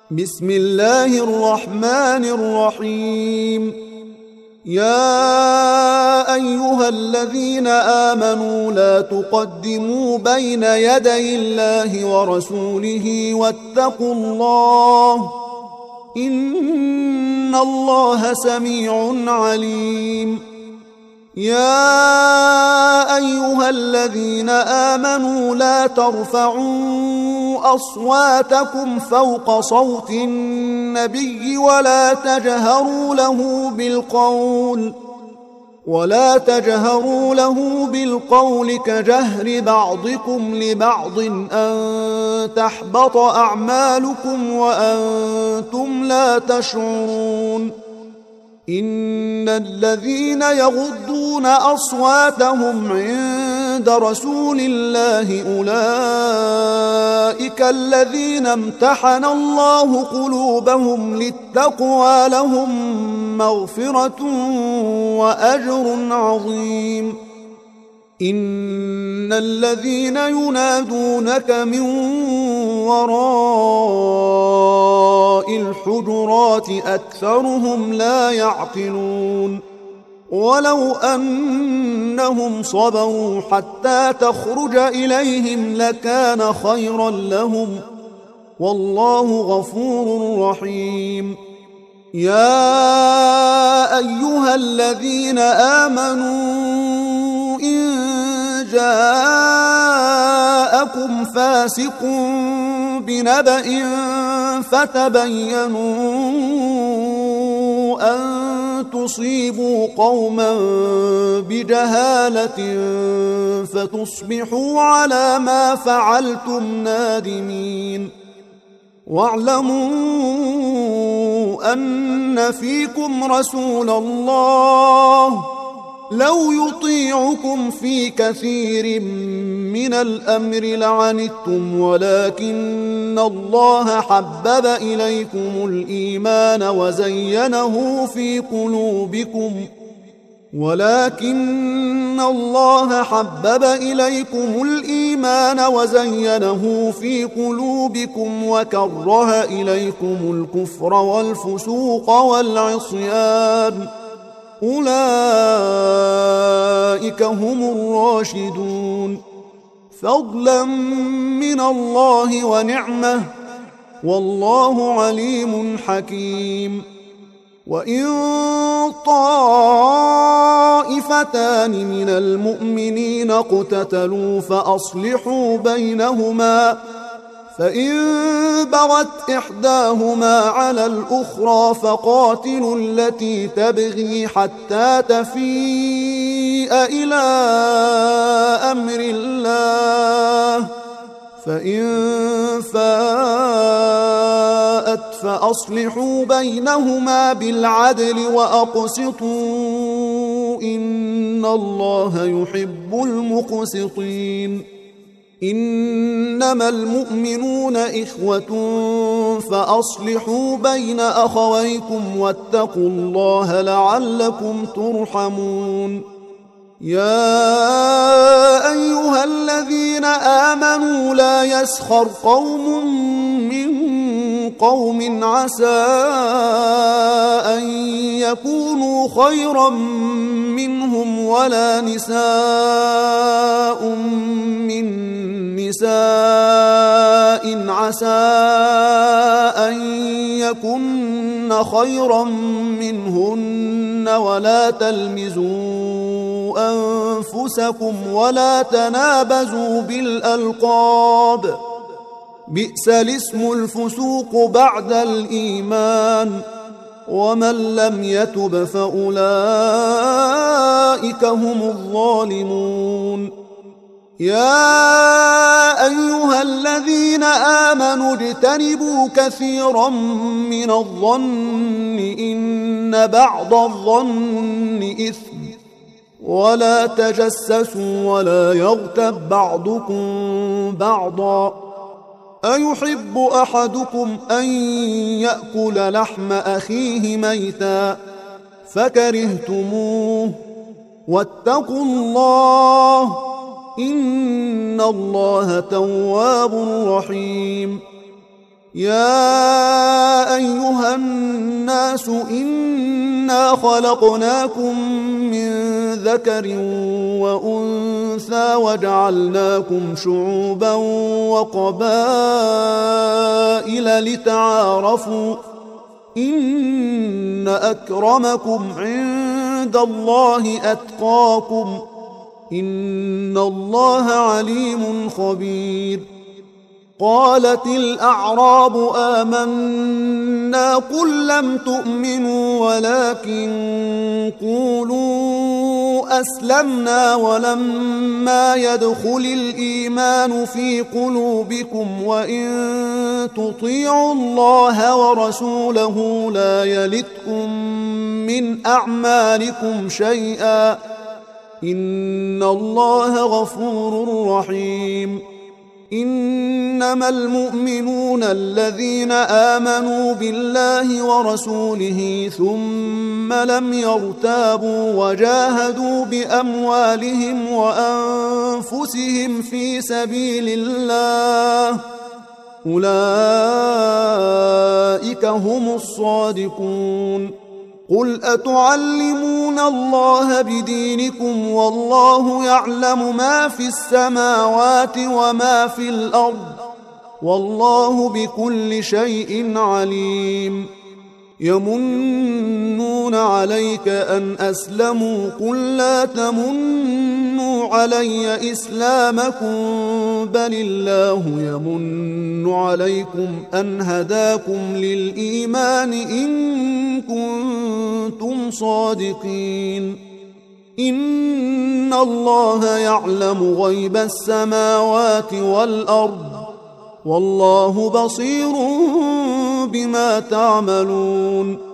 بسم الله الرحمن الرحيم. يا أيها الذين آمنوا لا تقدموا بين يدي الله ورسوله واتقوا الله إن الله سميع عليم. يا أيها الذين آمنوا لا ترفعوا أصواتكم فوق صوت النبي ولا تجهروا له بالقول كجهر بعضكم لبعض أن تحبط أعمالكم وأنتم لا تشعرون. إن الذين يغضون أصواتهم عند رسول الله أولئك الذين امتحن الله قلوبهم للتقوى لهم مغفرة وأجر عظيم. إن الذين ينادونك من وراء الحجرات أكثرهم لا يعقلون. ولو أنهم صبروا حتى تخرج إليهم لكان خيرا لهم والله غفور رحيم. يا أيها الذين آمنوا إن جاءكم فاسق بنبأ فتبينوا أن تصيبوا قوما بجهالة فتصبحوا على ما فعلتم نادمين. واعلموا أن فيكم رسول الله لو يطيعكم في كثير من الأمر لعنتم ولكن الله حبب إليكم الإيمان وزينه في قلوبكم وكره إليكم الكفر والفسوق والعصيان أولئك هم الراشدون فضلا من الله ونعمة والله عليم حكيم. وإن طائفتان من المؤمنين اقتتلوا فأصلحوا بينهما فإن بغت إحداهما على الأخرى فقاتلوا التي تبغي حتى تفيء إلى أمر الله فإن فاءت فأصلحوا بينهما بالعدل وأقسطوا إن الله يحب المقسطين. إنما المؤمنون إخوة فأصلحوا بين أخويكم واتقوا الله لعلكم ترحمون. يا أيها الذين آمنوا لا يسخر قوم من قوم عسى أن يكونوا خيرا منهم ولا نساء من نساء عسى أن يكن خيرا منهن ولا تلمزوا أنفسكم ولا تنابزوا بالألقاب بئس الاسم الفسوق بعد الإيمان ومن لم يتب فأولئك هم الظالمون. يا أيها الذين آمنوا اجتنبوا كثيرا من الظن إن بعض الظن إثم ولا تجسسوا ولا يغتب بعضكم بعضا أيحب أحدكم أن يأكل لحم أخيه ميتا فكرهتموه واتقوا الله إن الله تواب رحيم. يا أيها الناس إنا خلقناكم من ذكر وأنثى وجعلناكم شعوبا وقبائل لتعارفوا إن أكرمكم عند الله أتقاكم إن الله عليم خبير. قالت الأعراب آمنا قل لم تؤمنوا ولكن قولوا أسلمنا ولما يدخل الإيمان في قلوبكم وإن تطيعوا الله ورسوله لا يلتكم من أعمالكم شيئا إن الله غفور رحيم. إنما المؤمنون الذين آمنوا بالله ورسوله ثم لم يرتابوا وجاهدوا بأموالهم وأنفسهم في سبيل الله أولئك هم الصادقون. قل أتعلمون الله بدينكم والله يعلم ما في السماوات وما في الأرض والله بكل شيء عليم. يمنون عليك أن أسلموا قل لا تمنوا علي إسلامكم بل الله يمن عليكم أن هداكم للإيمان إن كنتم صادقين. إن الله يعلم غيب السماوات والأرض والله بصير بما تعملون.